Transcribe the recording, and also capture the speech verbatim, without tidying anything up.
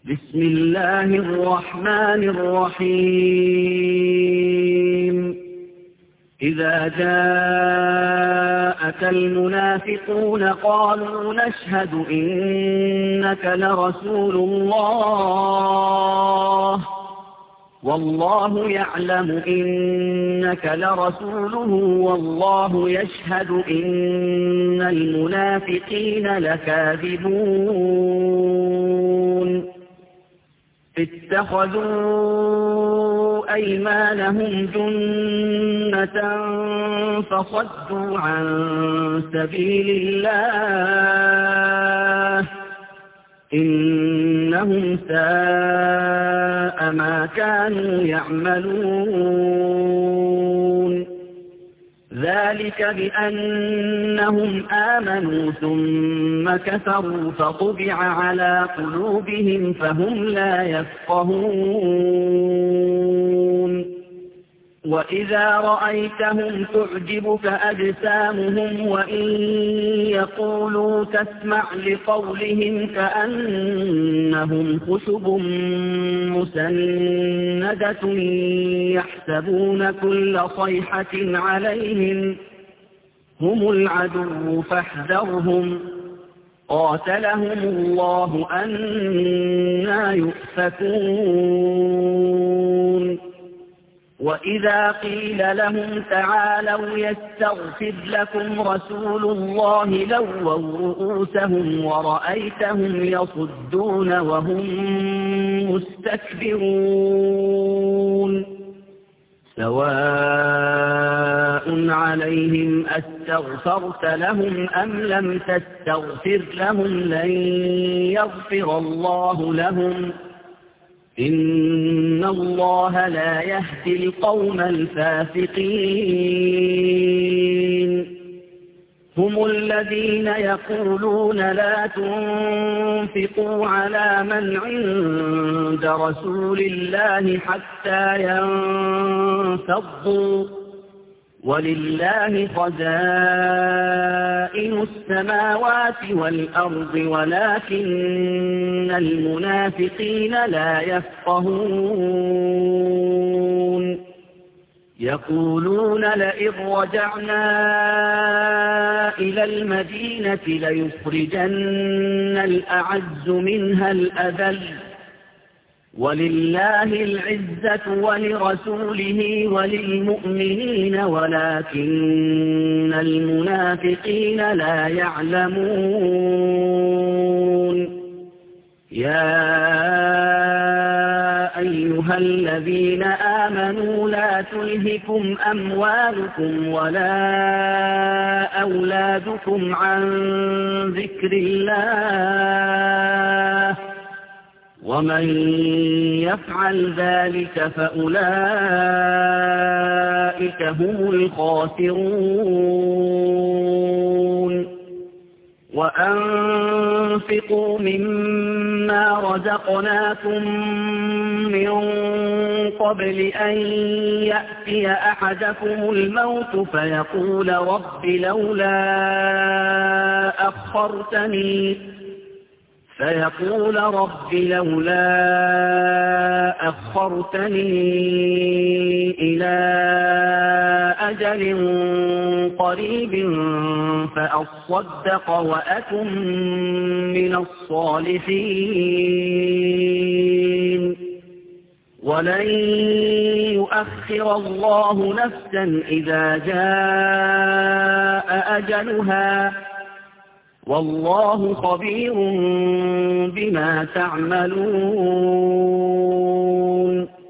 بسم الله الرحمن الرحيم إذا جاءك المنافقون قالوا نشهد إنك لرسول الله والله يعلم إنك لرسوله والله يشهد إن المنافقين لكاذبون اتخذوا أيمانهم جنة فصدوا عن سبيل الله إنهم ساء ما كانوا يعملون ذلك بأنهم آمنوا ثم كفروا فطبع على قلوبهم فهم لا يفقهون وإذا رأيتهم تعجبك أجسامهم وإن يقولوا تسمع لقولهم كأنهم خشب مسندة يحسبون كل صيحة عليهم هم العدو فاحذرهم قاتلهم الله أنى يؤفكون وإذا قيل لهم تعالوا يستغفر لكم رسول الله لووا رؤوسهم ورأيتهم يصدون وهم مستكبرون سواء عليهم أستغفرت لهم أم لم تستغفر لهم لن يغفر الله لهم إن الله لا يهدي القوم الفاسقين هم الذين يقولون لا تنفقوا على من عند رسول الله حتى ينفضوا ولله خزائن السماوات والأرض ولكن المنافقين لا يفقهون يقولون لئن رجعنا إلى المدينة ليخرجن الأعز منها الأذل ولله العزة ولرسوله وللمؤمنين ولكن المنافقين لا يعلمون يا أيها الذين آمنوا لا تلهكم أموالكم ولا أولادكم عن ذكر الله ومن يفعل ذلك فأولئك هم الخاسرون وأنفقوا مما رزقناكم من قبل أن يأتي أحدكم الموت فيقول رب لولا أخرتني فيقول رب لولا أخرتني إلى أجل قريب فأصدق وأكن من الصالحين ولن يؤخر الله نفسا إذا جاء أجلها والله خبير بما تعملون